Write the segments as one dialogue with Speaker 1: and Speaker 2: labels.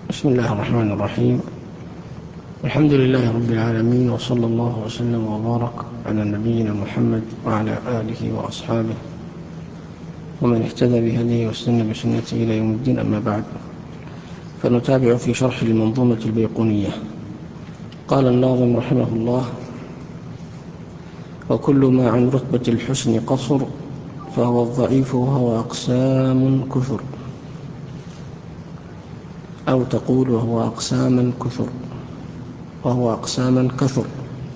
Speaker 1: بسم الله الرحمن الرحيم. الحمد لله رب العالمين، وصلى الله وسلم وبارك على نبينا محمد وعلى آله وأصحابه ومن اهتدى بهديه واستنى بسنته إلى يوم الدين. أما بعد، فنتابع في شرح المنظومة البيقونية. قال الناظم رحمه الله: وكل ما عن رتبة الحسن قصر فهو الضعيف وهو أقسام كثر، أو تقول وهو أقساما كثر، وهو أقساما كثر.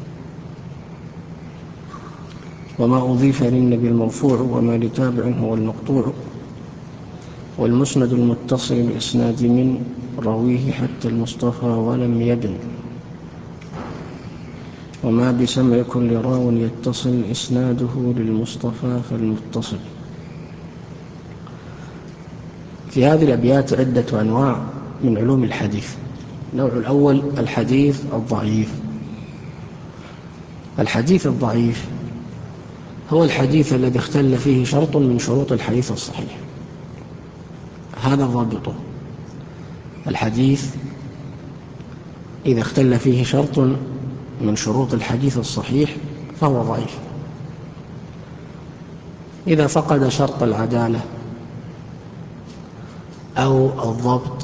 Speaker 1: وما أضيف للنبي المرفوع وما لتابع هو المقطوع، والمسند المتصل الإسناد من رويه حتى المصطفى ولم يدن، وما بسمع كل راو يتصل إسناده للمصطفى فالمتصل. في هذه الأبيات عدة أنواع من علوم الحديث. النوع الأول الحديث الضعيف. الحديث الضعيف هو الحديث الذي اختل فيه شرط من شروط الحديث الصحيح. هذا ضابطه: الحديث إذا اختل فيه شرط من شروط الحديث الصحيح فهو ضعيف. إذا فقد شرط العدالة أو الضبط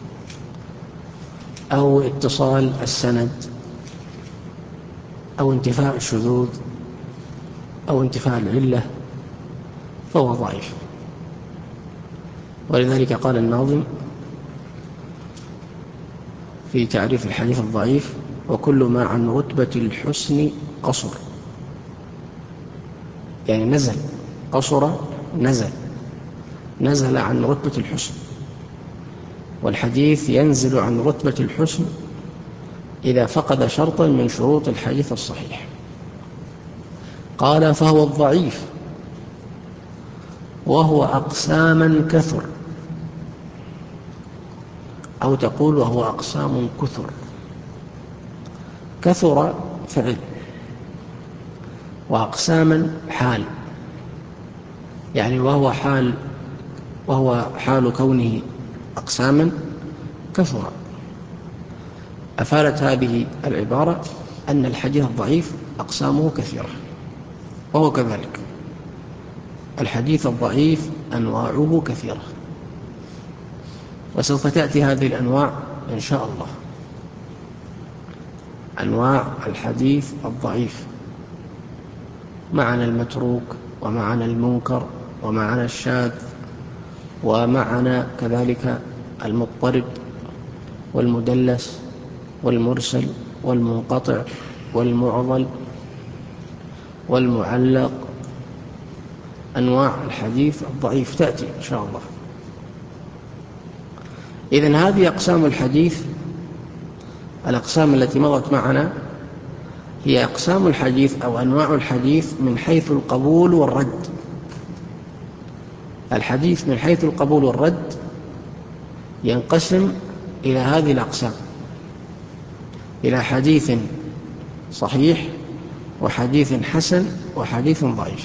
Speaker 1: أو اتصال السند أو انتفاء الشذوذ أو انتفاء العلة فهو ضعيف. ولذلك قال الناظم في تعريف الحديث الضعيف: وكل ما عن رتبة الحسن قصر. يعني نزل، قصر نزل عن رتبة الحسن. والحديث ينزل عن رتبة الحسن إذا فقد شرطا من شروط الحديث الصحيح. قال: فهو الضعيف وهو أقساما كثر، أو تقول وهو أقسام كثر. كثر فعل، وأقساما حال، يعني وهو حال كونه أقساما كثر. أفادت هذه العبارة أن الحديث الضعيف أقسامه كثيرة، وهو كذلك. الحديث الضعيف أنواعه كثيرة، وسوف تأتي هذه الأنواع إن شاء الله. أنواع الحديث الضعيف: معنى المتروك، ومعنى المنكر، ومعنى الشاذ، ومعنى كذلك المضطرب، والمدلس، والمرسل، والمنقطع، والمعضل، والمعلق. أنواع الحديث الضعيف تأتي إن شاء الله. إذن هذه أقسام الحديث. الأقسام التي مضت معنا هي أقسام الحديث أو أنواع الحديث من حيث القبول والرد. الحديث من حيث القبول والرد ينقسم إلى هذه الأقسام: إلى حديث صحيح، وحديث حسن، وحديث ضعيف.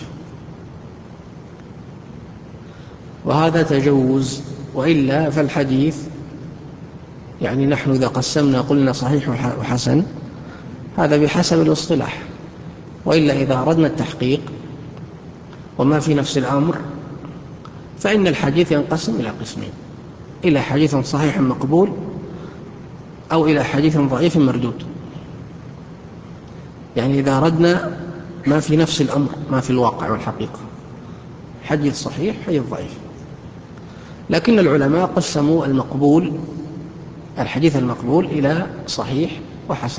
Speaker 1: وهذا تجوز، وإلا فالحديث يعني نحن إذا قسمنا قلنا صحيح وحسن، هذا بحسب الاصطلاح. وإلا إذا أردنا التحقيق وما في نفس الأمر، فإن الحديث ينقسم إلى قسمين: إلى حديث صحيح مقبول، أو إلى حديث ضعيف مردود. يعني إذا أردنا ما في نفس الأمر، ما في الواقع والحقيقة، حديث صحيح، حديث ضعيف. لكن العلماء قسموا الحديث المقبول إلى صحيح وحسن.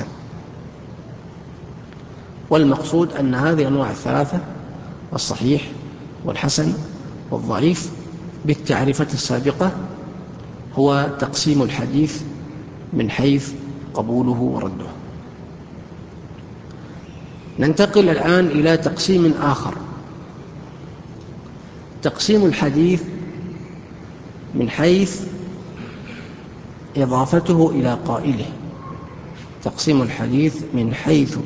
Speaker 1: والمقصود أن هذه الأنواع الثلاثة: الصحيح والحسن والضعيف، بالتعريفات السابقة، هو تقسيم الحديث من حيث قبوله ورده. ننتقل الآن إلى تقسيم آخر: تقسيم الحديث من حيث إضافته إلى قائله. تقسيم الحديث من حيث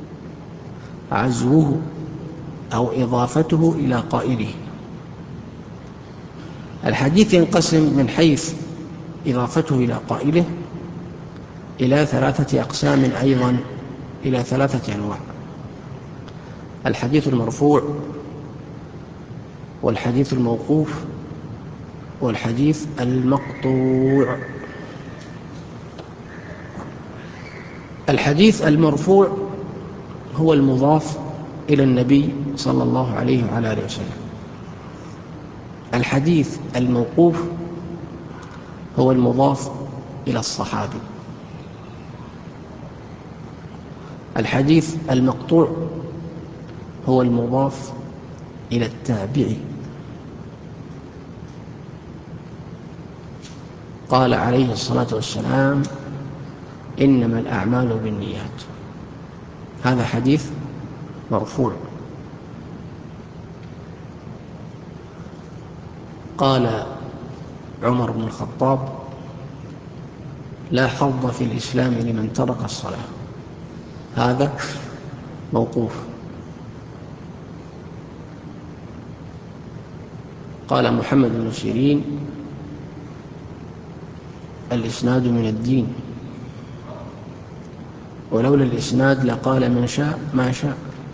Speaker 1: عزوه أو إضافته إلى قائله. الحديث ينقسم من حيث إضافته إلى قائله إلى 3 أقسام أيضا، إلى 3 أنواع: الحديث المرفوع، والحديث الموقوف، والحديث المقطوع. الحديث المرفوع هو المضاف إلى النبي صلى الله عليه وعلى آله وسلم. الحديث الموقوف هو المضاف إلى الصحابي. الحديث المقطوع هو المضاف إلى التابعي. قال عليه الصلاة والسلام: إنما الأعمال بالنيات. هذا حديث مرفوع. قال عمر بن الخطاب: لا حظ في الإسلام لمن ترك الصلاة. هذا موقوف. قال محمد بن سيرين: الإسناد من الدين، ولولا الإسناد لقال من شاء ما شاء.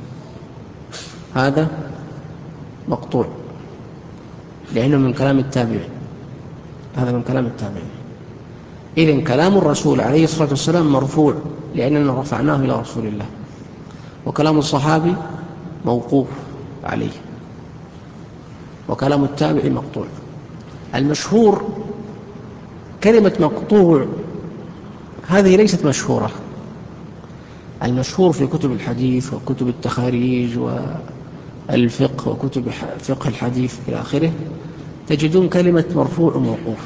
Speaker 1: هذا مقطوع لأنه من كلام التابعين. هذا من كلام التابعين. إذن كلام الرسول عليه الصلاة والسلام مرفوع لأننا رفعناه إلى رسول الله، وكلام الصحابي موقوف عليه، وكلام التابع مقطوع. المشهور كلمة مقطوع هذه ليست مشهورة. المشهور في كتب الحديث وكتب التخاريج والفقه وكتب فقه الحديث إلى آخره تجدون كلمة مرفوع وموقوف،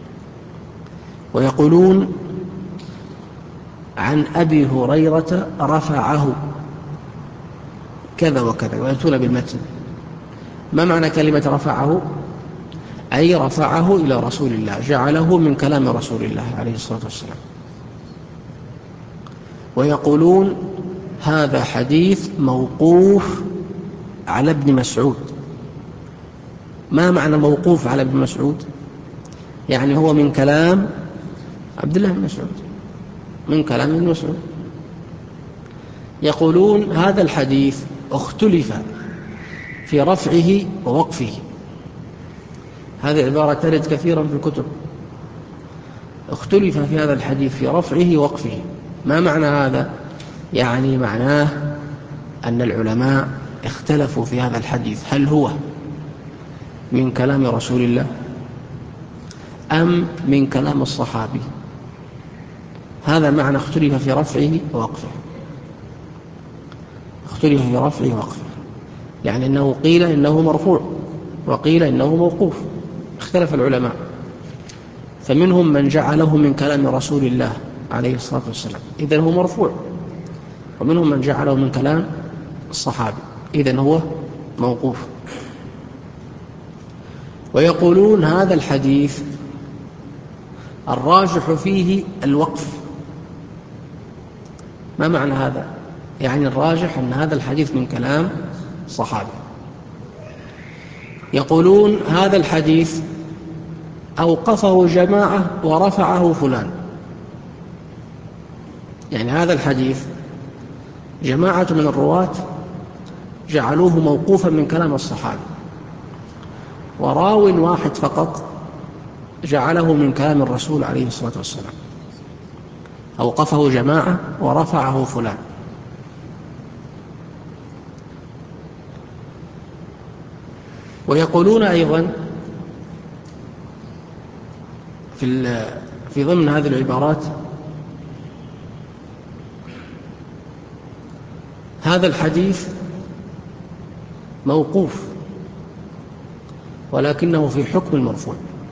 Speaker 1: ويقولون عن أبي هريرة رفعه كذا وكذا، ويأتون بالمتن. ما معنى كلمة رفعه؟ أي رفعه إلى رسول الله، جعله من كلام رسول الله عليه الصلاة والسلام. ويقولون هذا حديث موقوف على ابن مسعود. ما معنى موقوف على ابن مسعود؟ يعني هو من كلام عبد الله بن مسعود، من كلام ابن مسعود. يقولون هذا الحديث اختلف في رفعه ووقفه. هذه عبارة ترد كثيرا في الكتب: اختلف في هذا الحديث في رفعه ووقفه. ما معنى هذا؟ يعني معناه أن العلماء اختلفوا في هذا الحديث، هل هو من كلام رسول الله أم من كلام الصحابي. هذا معنى اختلف في رفعه ووقفه. اختلف في رفعه ووقفه، يعني أنه قيل إنه مرفوع وقيل إنه موقوف. اختلف العلماء، فمنهم من جعله من كلام رسول الله عليه الصلاة والسلام، إذن هو مرفوع، ومنهم من جعله من كلام الصحابي، إذن هو موقوف. ويقولون هذا الحديث الراجح فيه الوقف. ما معنى هذا؟ يعني الراجح أن هذا الحديث من كلام صحابي. يقولون هذا الحديث أوقفه جماعة ورفعه فلان. يعني هذا الحديث جماعة من الرواة جعلوه موقوفا من كلام الصحابي، وراو واحد فقط جعله من كلام الرسول عليه الصلاة والسلام. أوقفه جماعة ورفعه فلان. ويقولون أيضا في ضمن هذه العبارات هذا الحديث موقوف ولكنه في حكم المرفوع.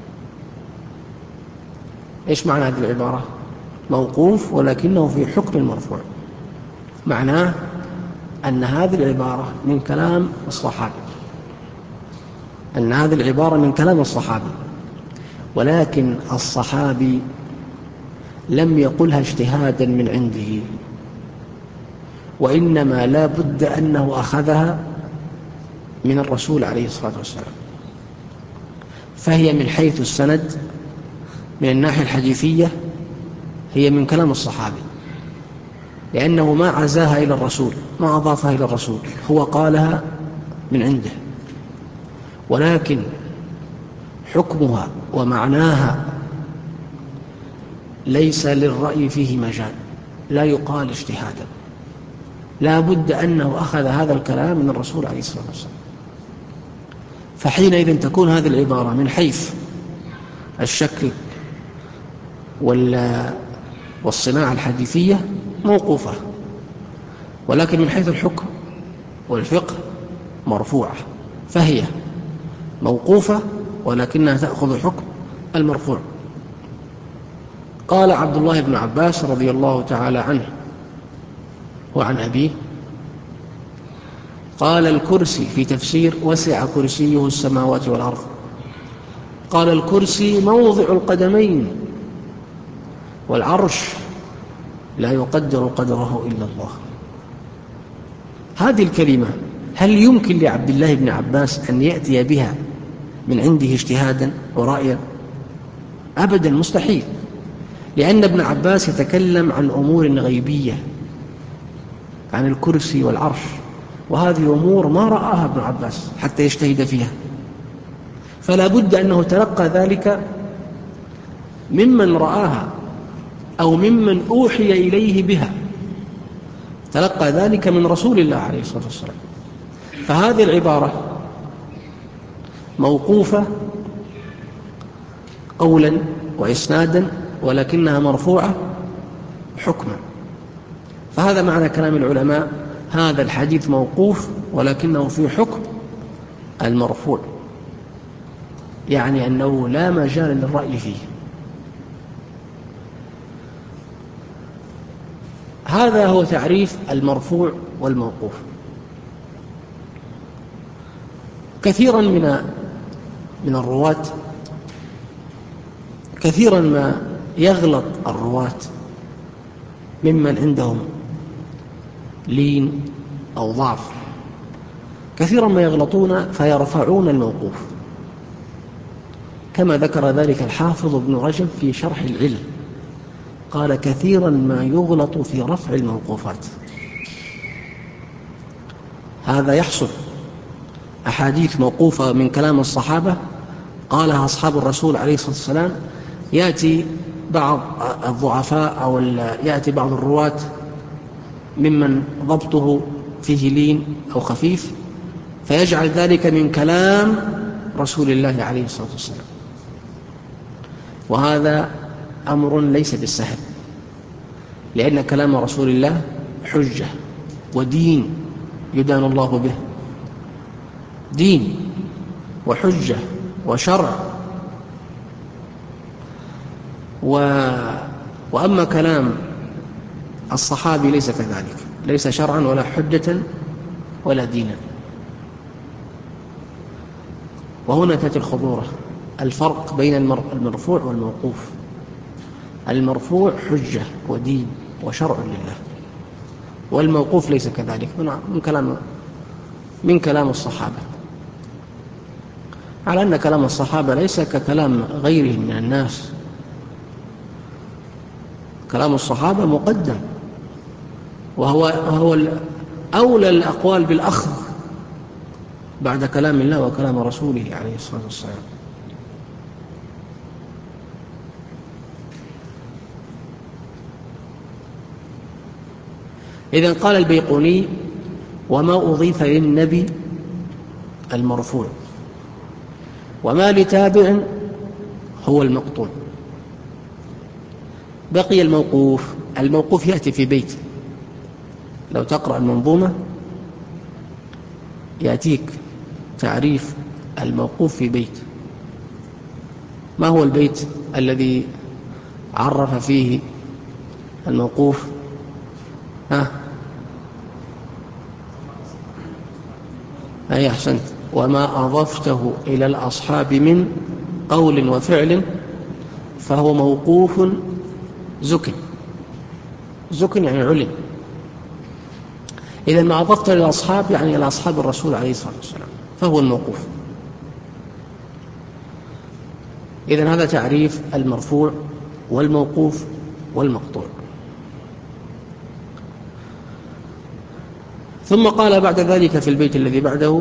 Speaker 1: إيش معنى هذه العبارة؟ موقوف ولكنه في حكم المرفوع. معناه أن هذه العبارة من كلام الصحابي، أن هذه العبارة من كلام الصحابي، ولكن الصحابي لم يقلها اجتهادا من عنده، وإنما لا بد أنه أخذها من الرسول عليه الصلاة والسلام، فهي من حيث السند من الناحية الحديثية هي من كلام الصحابي، لأنه ما عزاها إلى الرسول، ما أضافها إلى الرسول، هو قالها من عنده، ولكن حكمها ومعناها ليس للرأي فيه مجال، لا يقال اجتهادا، لا بد أنه أخذ هذا الكلام من الرسول عليه الصلاة والسلام. فحينئذ تكون هذه العبارة من حيث الشكل والصناعة الحديثية موقوفة، ولكن من حيث الحكم والفقه مرفوعة، فهي موقوفة ولكنها تأخذ حكم المرفوع. قال عبد الله بن عباس رضي الله تعالى عنه وعن أبيه، قال الكرسي في تفسير وسع كرسيه السماوات والأرض، قال الكرسي موضع القدمين، والعرش لا يقدر قدره إلا الله. هذه الكلمة هل يمكن لعبد الله بن عباس أن يأتي بها من عنده اجتهادا ورأيا؟ أبدا، مستحيل، لأن ابن عباس يتكلم عن أمور غيبية، عن الكرسي والعرش، وهذه أمور ما رآها ابن عباس حتى يجتهد فيها، فلا بد أنه تلقى ذلك ممن رآها أو ممن أوحي إليه بها، تلقى ذلك من رسول الله عليه الصلاة والسلام. فهذه العبارة موقوفة قولا وإسنادا، ولكنها مرفوعة حكما. فهذا معنى كلام العلماء، هذا الحديث موقوف ولكنه في حكم المرفوع، يعني أنه لا مجال للرأي فيه. هذا هو تعريف المرفوع والموقوف. كثيرا من الرواة، كثيرا ما يغلط الرواة ممن عندهم لين أو ضعف، كثيرا ما يغلطون فيرفعون الموقوف، كما ذكر ذلك الحافظ ابن رجب في شرح العلم، قال كثيرا ما يغلط في رفع الموقوفات. هذا يحصل، أحاديث موقوفة من كلام الصحابة قالها أصحاب الرسول عليه الصلاة والسلام، يأتي بعض الضعفاء أو يأتي بعض الرواة ممن ضبطه فيه لين أو خفيف، فيجعل ذلك من كلام رسول الله عليه الصلاة والسلام، وهذا أمر ليس بالسهل، لأن كلام رسول الله حجة ودين يدان الله به، دين وحجة وشرع. وأما كلام الصحابي ليس كذلك، ليس شرعا ولا حجة ولا دينا. وهنا تأتي الخطورة، الفرق بين المرفوع والموقوف. المرفوع حجة ودين وشرع لله، والموقوف ليس كذلك، من كلام الصحابة، على أن كلام الصحابة ليس ككلام غيرهم من الناس. كلام الصحابة مقدم، وهو أولى الأقوال بالأخذ بعد كلام الله وكلام رسوله عليه الصلاة والسلام. إذن قال البيقوني: وما أضيف للنبي المرفوع، وما لتابع هو المقطوع. بقي الموقوف. الموقوف يأتي في بيت، لو تقرأ المنظومة يأتيك تعريف الموقوف في بيت. ما هو البيت الذي عرف فيه الموقوف؟ أي أحسنت. وما أضفته إلى الأصحاب من قول وفعل فهو موقوف زكن. زكن يعني علم. إذا ما أضفته إلى الأصحاب يعني إلى أصحاب الرسول عليه الصلاة والسلام، فهو الموقوف. إذن هذا تعريف المرفوع والموقوف والمقطوع. ثم قال بعد ذلك في البيت الذي بعده: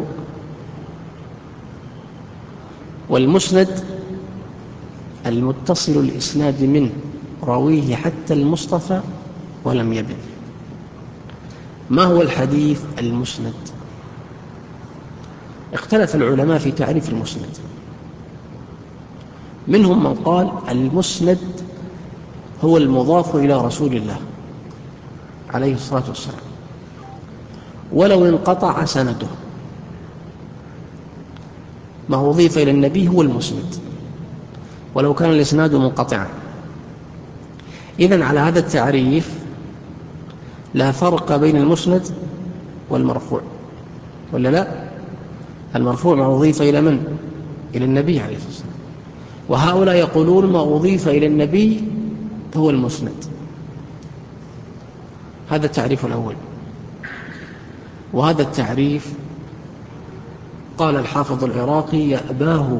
Speaker 1: والمسند المتصل الإسناد منه راويه حتى المصطفى ولم يبن. ما هو الحديث المسند؟ اختلف العلماء في تعريف المسند. منهم من قال المسند هو المضاف إلى رسول الله عليه الصلاة والسلام ولو انقطع سنده، ما هو أضيف إلى النبي هو المسند ولو كان الإسناد منقطعا. إذن على هذا التعريف لا فرق بين المسند والمرفوع، ولا لا؟ المرفوع ما أضيف إلى من؟ إلى النبي عليه الصلاة والسلام، وهؤلاء يقولون ما أضيف إلى النبي هو المسند. هذا التعريف الأول. وهذا التعريف قال الحافظ العراقي يأباه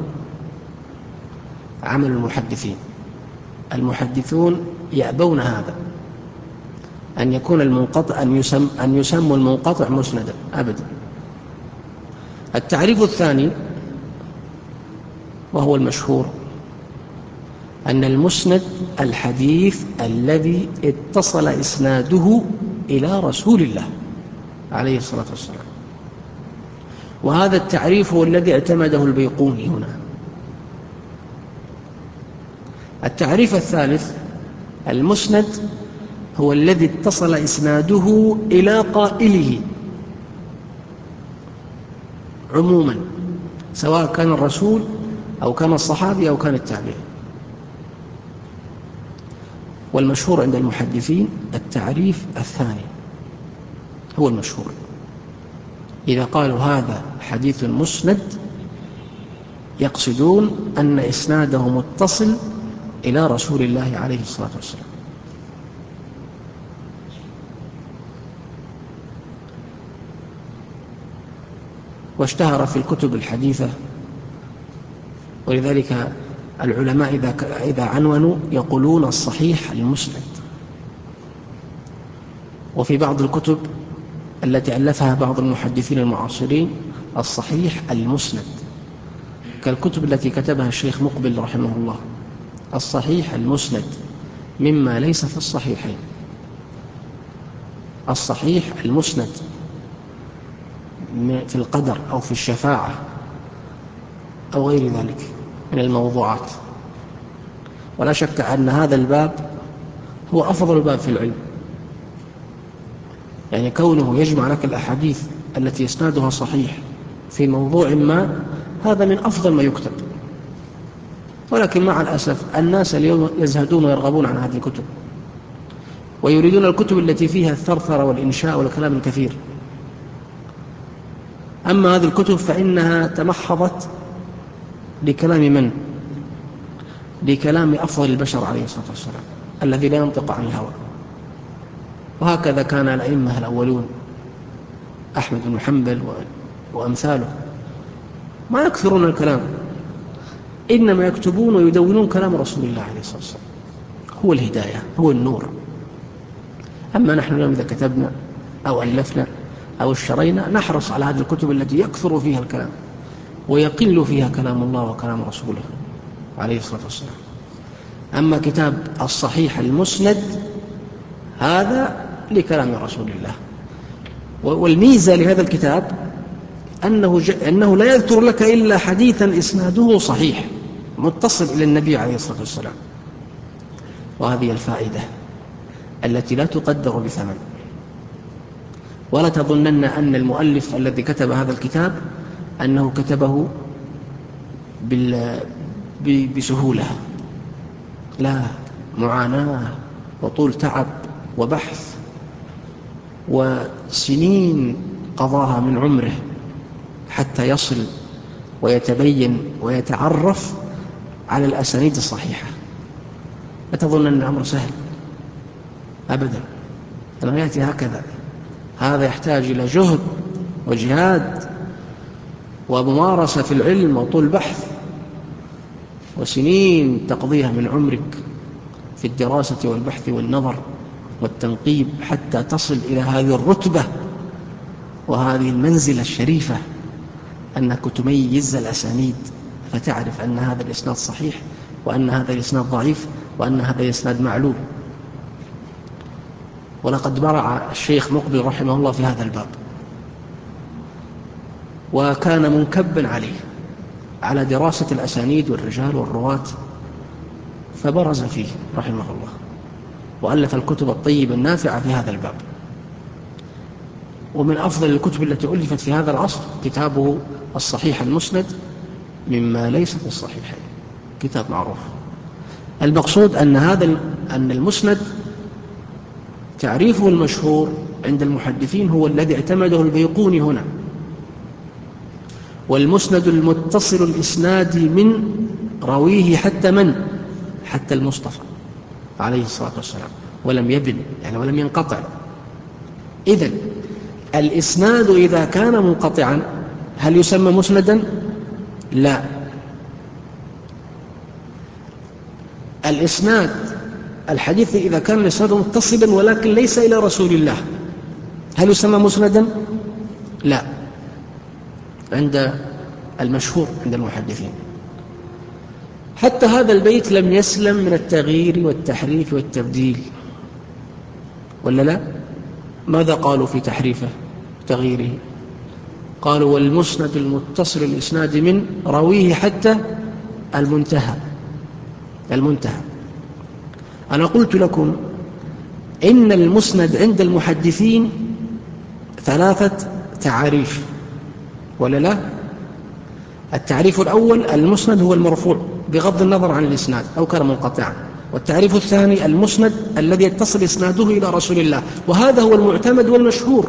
Speaker 1: عمل المحدثين. المحدثون يأبون هذا، أن يكون المنقطع أن يسموا المنقطع مسندا أبدا. التعريف الثاني وهو المشهور أن المسند الحديث الذي اتصل إسناده إلى رسول الله عليه الصلاة والسلام، وهذا التعريف هو الذي اعتمده البيقوني هنا. التعريف الثالث: المسند هو الذي اتصل إسناده إلى قائله عموما، سواء كان الرسول أو كان الصحابي أو كان التابعي. والمشهور عند المحدثين التعريف الثاني هو المشهور. إذا قالوا هذا حديث مسند يقصدون أن إسناده متصل إلى رسول الله عليه الصلاة والسلام. واشتهر في الكتب الحديثة، ولذلك العلماء إذا عنونوا يقولون الصحيح المسند. وفي بعض الكتب التي ألفها بعض المحدثين المعاصرين الصحيح المسند، كالكتب التي كتبها الشيخ مقبل رحمه الله: الصحيح المسند مما ليس في الصحيحين، الصحيح المسند في القدر أو في الشفاعة أو غير ذلك من الموضوعات. ولا شك أن هذا الباب هو أفضل باب في العلم، يعني كونه يجمع لك الأحاديث التي إسنادها صحيح في موضوع ما، هذا من أفضل ما يكتب. ولكن مع الأسف الناس اليوم يزهدون ويرغبون عن هذه الكتب، ويريدون الكتب التي فيها الثرثرة والإنشاء والكلام الكثير. أما هذه الكتب فإنها تمحضت لكلام من؟ لكلام أفضل البشر عليه الصلاة والسلام الذي لا ينطق عن الهوى. وهكذا كان الأئمة الأولون أحمد بن حنبل وأمثاله، ما يكثرون الكلام، إنما يكتبون ويدونون كلام رسول الله عليه الصلاة والسلام، هو الهداية، هو النور. أما نحن اليوم إذا كتبنا أو ألفنا أو اشترينا نحرص على هذه الكتب التي يكثر فيها الكلام ويقل فيها كلام الله وكلام رسوله عليه الصلاة والسلام. أما كتاب الصحيح المسند هذا لكلام رسول الله. والميزة لهذا الكتاب أنه لا يذكر لك إلا حديثا إسناده صحيح متصل إلى النبي عليه الصلاة والسلام. وهذه الفائدة التي لا تقدر بثمن. ولا تظنن أن المؤلف الذي كتب هذا الكتاب أنه كتبه بسهولة، لا، معاناة وطول تعب وبحث وسنين قضاها من عمره حتى يصل ويتبين ويتعرف على الأسانيد الصحيحة. لا تظن أن الأمر سهل أبدا، أنه يأتي هكذا. هذا يحتاج إلى جهد وجهاد وممارسة في العلم وطول بحث. وسنين تقضيها من عمرك في الدراسة والبحث والنظر والتنقيب حتى تصل إلى هذه الرتبة وهذه المنزلة الشريفة، أنك تميز الأسانيد فتعرف أن هذا الإسناد صحيح وأن هذا الإسناد ضعيف وأن هذا الإسناد معلول. ولقد برع الشيخ مقبل رحمه الله في هذا الباب، وكان منكبا عليه على دراسة الأسانيد والرجال والرواة، فبرز فيه رحمه الله وألف الكتب الطيبة النافعة في هذا الباب. ومن أفضل الكتب التي ألفت في هذا العصر كتابه الصحيح المسند مما ليس في الصحيحين، كتاب معروف. المقصود أن المسند تعريفه المشهور عند المحدثين هو الذي اعتمده البيقوني هنا، والمسند المتصل الإسناد من راويه حتى من؟ حتى المصطفى عليه الصلاة والسلام، ولم يبن يعني ولم ينقطع. إذن الإسناد إذا كان منقطعا هل يسمى مسندا؟ لا. الإسناد الحديث إذا كان الإسناد متصلا ولكن ليس إلى رسول الله هل يسمى مسندا؟ لا، عند المشهور عند المحدثين. حتى هذا البيت لم يسلم من التغيير والتحريف والتبديل، ولا لا؟ ماذا قالوا في تحريفه وتغييره؟ قالوا والمسند المتصل الإسناد من راويه حتى المنتهى. أنا قلت لكم إن المسند عند المحدثين 3 تعاريف، ولا لا؟ التعريف الأول المسند هو المرفوع بغض النظر عن الإسناد أو كان منقطعا، والتعريف الثاني المسند الذي يتصل إسناده إلى رسول الله، وهذا هو المعتمد والمشهور.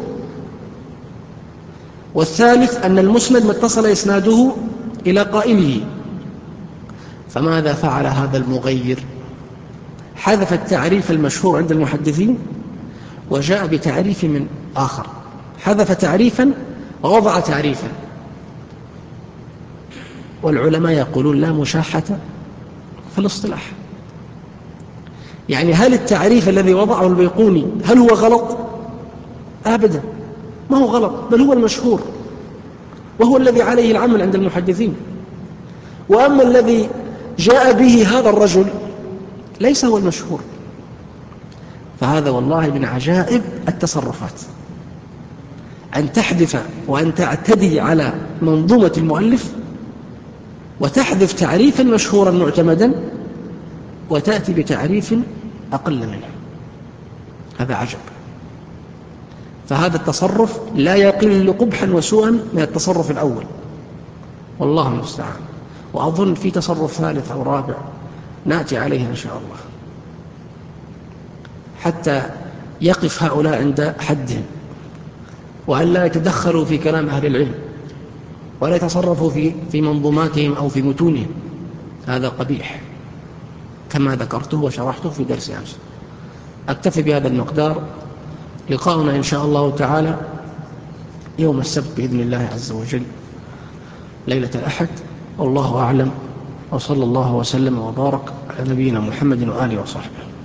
Speaker 1: والثالث أن المسند ما اتصل إسناده إلى قائله. فماذا فعل هذا المغير؟ حذف التعريف المشهور عند المحدثين وجاء بتعريف من آخر، حذف تعريفا ووضع تعريفا. والعلماء يقولون لا مشاحة في الاصطلاح. يعني هل التعريف الذي وضعه البيقوني هل هو غلط؟ أبدا، ما هو غلط، بل هو المشهور وهو الذي عليه العمل عند المحدثين. وأما الذي جاء به هذا الرجل ليس هو المشهور. فهذا والله من عجائب التصرفات، أن تحذف وأن تعتدي على منظومة المؤلف وتحذف تعريفا مشهورا معتمدا وتأتي بتعريف أقل منه. هذا عجب. فهذا التصرف لا يقل قبحا وسوءا من التصرف الأول، والله المستعان. وأظن في تصرف ثالث أو رابع نأتي عليه إن شاء الله حتى يقف هؤلاء عند حدهم، وأن لا يتدخلوا في كلام أهل العلم ولا يتصرفوا في منظوماتهم أو في متونهم. هذا قبيح كما ذكرته وشرحته في درس أمس. أكتفي بهذا المقدار. لقاؤنا إن شاء الله تعالى يوم السبت بإذن الله عز وجل ليلة الأحد، والله أعلم، وصلى الله وسلم وبارك على نبينا محمد وآله وصحبه.